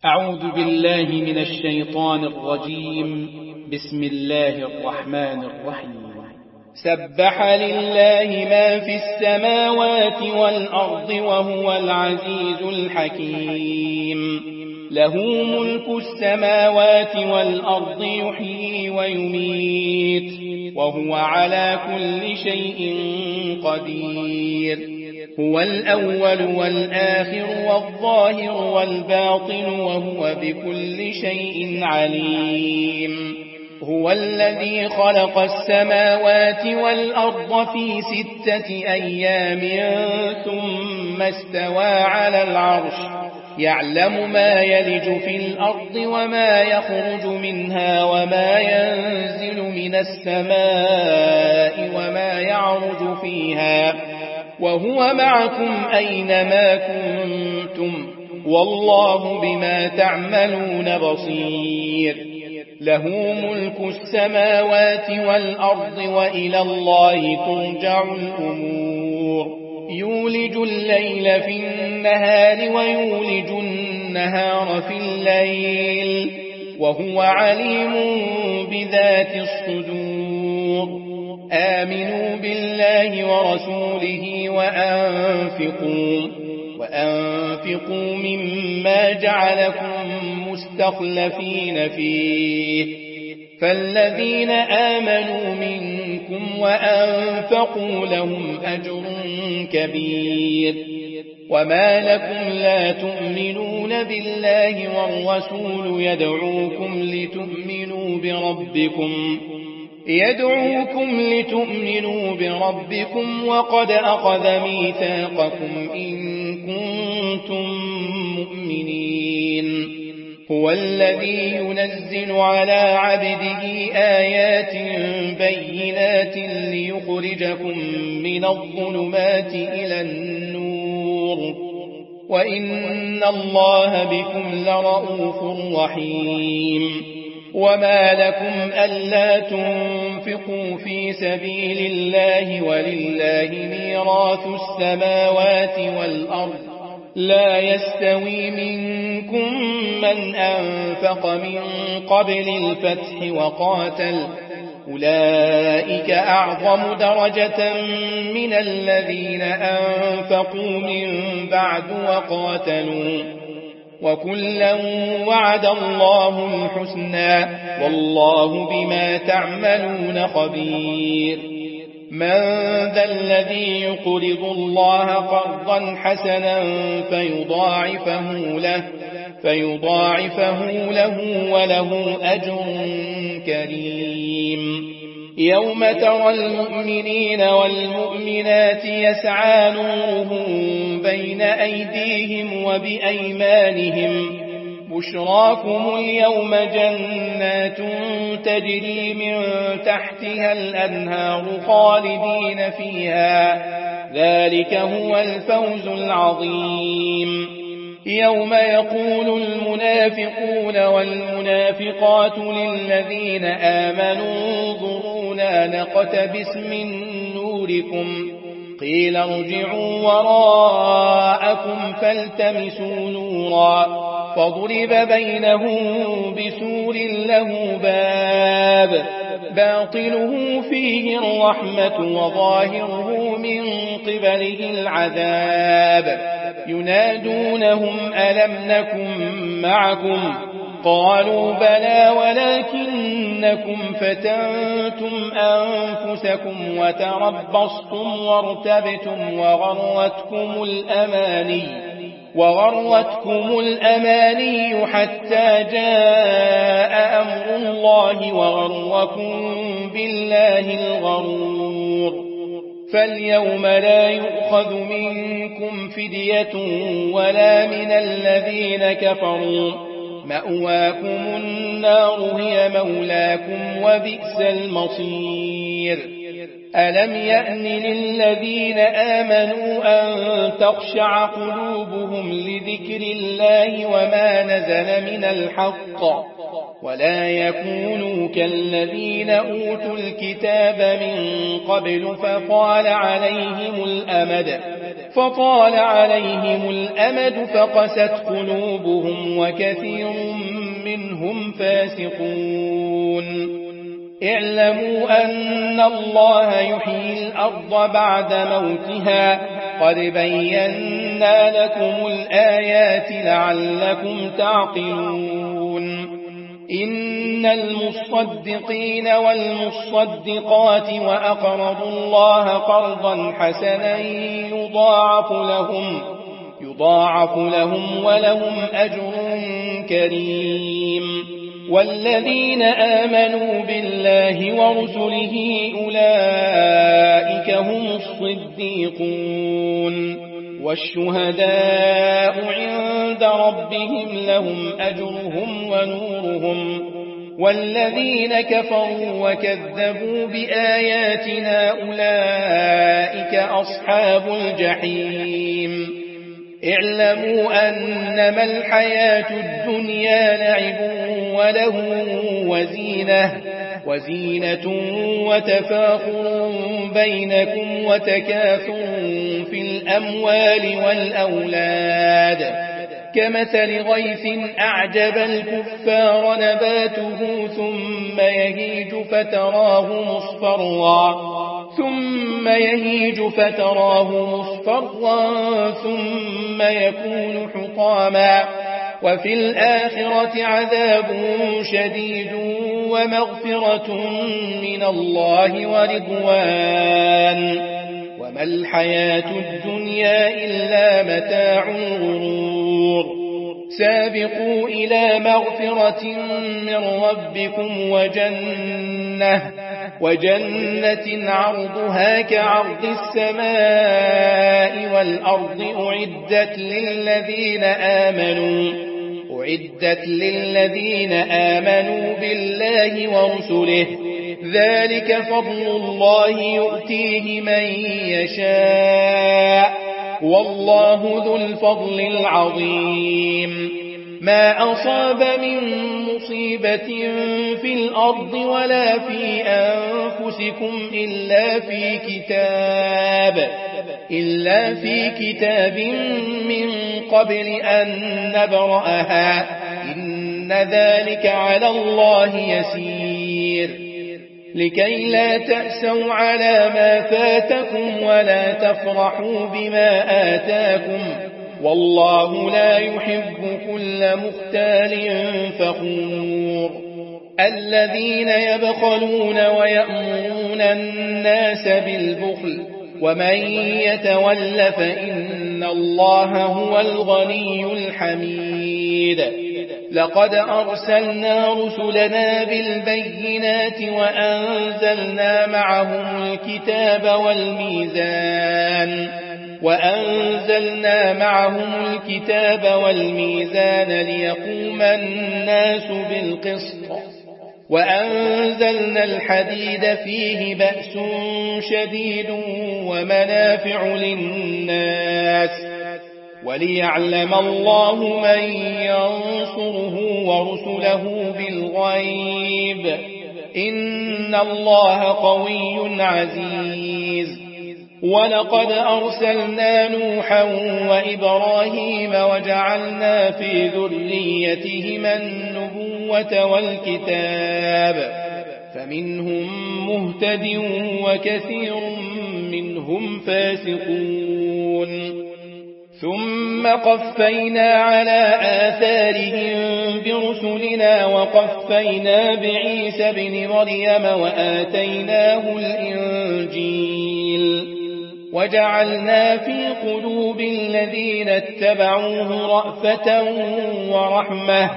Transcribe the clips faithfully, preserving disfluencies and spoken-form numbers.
أعوذ بالله من الشيطان الرجيم. بسم الله الرحمن الرحيم. سبح لله ما في السماوات والأرض وهو العزيز الحكيم. له ملك السماوات والأرض يحيي ويميت وهو على كل شيء قدير. هو الأول والآخر والظاهر والباطن وهو بكل شيء عليم. هو الذي خلق السماوات والأرض في ستة أيام ثم استوى على العرش يعلم ما يلج في الأرض وما يخرج منها وما ينزل من السماء وما يعرج فيها وهو معكم أينما كنتم والله بما تعملون بصير. له ملك السماوات والأرض وإلى الله ترجع الأمور. يولج الليل في النهار ويولج النهار في الليل وهو عليم بذات الصدور. آمنوا بالله ورسوله وأنفقوا وأنفقوا مما جعلكم مستخلفين فيه فالذين آمنوا منكم وأنفقوا لهم أجر كبير. وما لكم لا تؤمنون بالله والرسول يدعوكم لتؤمنوا بربكم يدعوكم لتؤمنوا بربكم وقد أخذ ميثاقكم إن كنتم مؤمنين. هو الذي ينزل على عبده آيات بينات ليخرجكم من الظلمات إلى النور وإن الله بكم لرؤوف رحيم. وما لكم ألا تنفقوا في سبيل الله ولله ميراث السماوات والأرض لا يستوي منكم من أنفق من قبل الفتح وقاتل أولئك أعظم درجة من الذين أنفقوا من بعد وقاتلوا وكلا وعد الله الحسنى والله بما تعملون خبير. من ذا الذي يقرض الله قرضا حسنا فيضاعفه له فيضاعفه له وله أجر كريم. يوم ترى المؤمنين والمؤمنات يسعى نورهم بين أيديهم وبأيمانهم بشراكم اليوم جنات تجري من تحتها الأنهار خالدين فيها ذلك هو الفوز العظيم. يوم يقول المنافقون والمنافقات للذين آمنوا انظرونا نقتبس من نوركم قيل ارجعوا وراءكم فالتمسوا نورا فضرب بينهم بسور له باب باطله فيه الرحمة وظاهره من قبله العذاب ينادونهم ألم نكن معكم قالوا بلى ولكنكم فتنتم أنفسكم وتربصتم وارتبتم وغرتكم الأماني وغرتكم الأماني حتى جاء أمر الله وغركم بالله الغرور. فاليوم لا يؤخذ منكم فدية ولا من الذين كفروا مأواكم النار هي مولاكم وبئس المصير. ألم يأن للذين آمنوا أن تخشع قلوبهم لذكر الله وما نزل من الحق ولا يكونوا كالذين أوتوا الكتاب من قبل فطال عليهم الأمد فطال عليهم الأمد فقست قلوبهم وكثير منهم فاسقون اعلموا أن الله يحيي الأرض بعد موتها قد بينا لكم الآيات لعلكم تعقلون إن المصدقين والمصدقات وأقرضوا الله قرضا حسنا يضاعف لهم يضاعف لهم ولهم أجر كريم والذين آمنوا بالله ورسله أولئك هم الصديقون والشهداء عند ربهم لهم أجرهم ونورهم والذين كفروا وكذبوا بآياتنا أولئك أصحاب الجحيم اعلموا أنما الحياة الدنيا لعب وله وزينة وزينة وتفاخر بينكم وتكاثر في الأموال والأولاد كمثل غيث أعجب الكفار نباته ثم يهيج فتراه مصفرا ثم يهيج فتراه مصفرا ثم يكون حطاما وفي الآخرة عذاب شديد ومغفرة من الله ورضوان وما الحياة الدنيا إلا متاع الغرور سابقوا إلى مغفرة من ربكم وجنة وجنة عرضها كعرض السماء والأرض أعدت للذين آمنوا أعدت للذين آمنوا بالله ورسله ذلك فضل الله يؤتيه من يشاء والله ذو الفضل العظيم ما أصاب من مصيبة في الأرض ولا في أنفسكم إلا في كتاب إلا في كتاب من قبل أن نبرأها إن ذلك على الله يسير لكي لا تأسوا على ما فاتكم ولا تفرحوا بما آتاكم والله لا يحب كل مختال فخور الذين يبخلون ويأمرون الناس بالبخل ومن يتول فإن الله هو الغني الحميد لقد أرسلنا رسلنا بالبينات وأنزلنا معهم الكتاب والميزان وأنزلنا معهم الكتاب والميزان ليقوم الناس بالقسط وأنزلنا الحديد فيه بأس شديد ومنافع للناس وليعلم الله من ينصره ورسله بالغيب إن الله قوي عزيز ولقد أرسلنا نوحا وإبراهيم وجعلنا في ذريتهما النبوة والكتاب فمنهم مهتد وكثير منهم فاسقون ثم قفينا على آثارهم برسلنا وقفينا بعيسى بن مريم وآتيناه الإنجيل وجعلنا في قلوب الذين اتبعوه رأفة ورحمة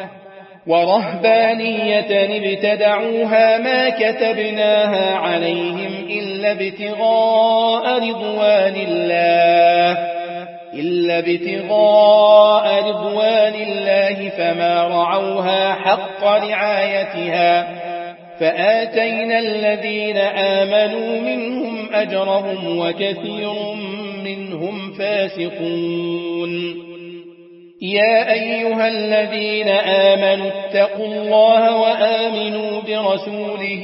ورهبانية ابتدعوها ما كتبناها عليهم إلا ابتغاء رضوان الله إلا ابتغاء رضوان الله فما رعوها حق رعايتها فآتينا الذين آمنوا منهم أجرهم وكثير منهم فاسقون يا أيها الذين آمنوا اتقوا الله وآمنوا برسوله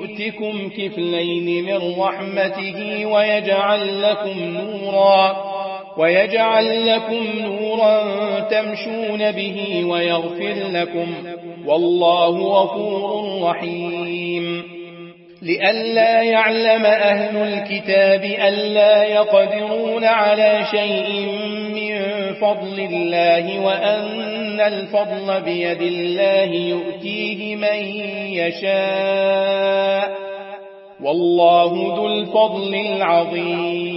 يؤتكم كفلين من رحمته ويجعل لكم نورا ويجعل لكم نورا تمشون به ويغفر لكم والله غفور رحيم لئلا يعلم أهل الكتاب ألا يقدرون على شيء من فضل الله وأن الفضل بيد الله يؤتيه من يشاء والله ذو الفضل العظيم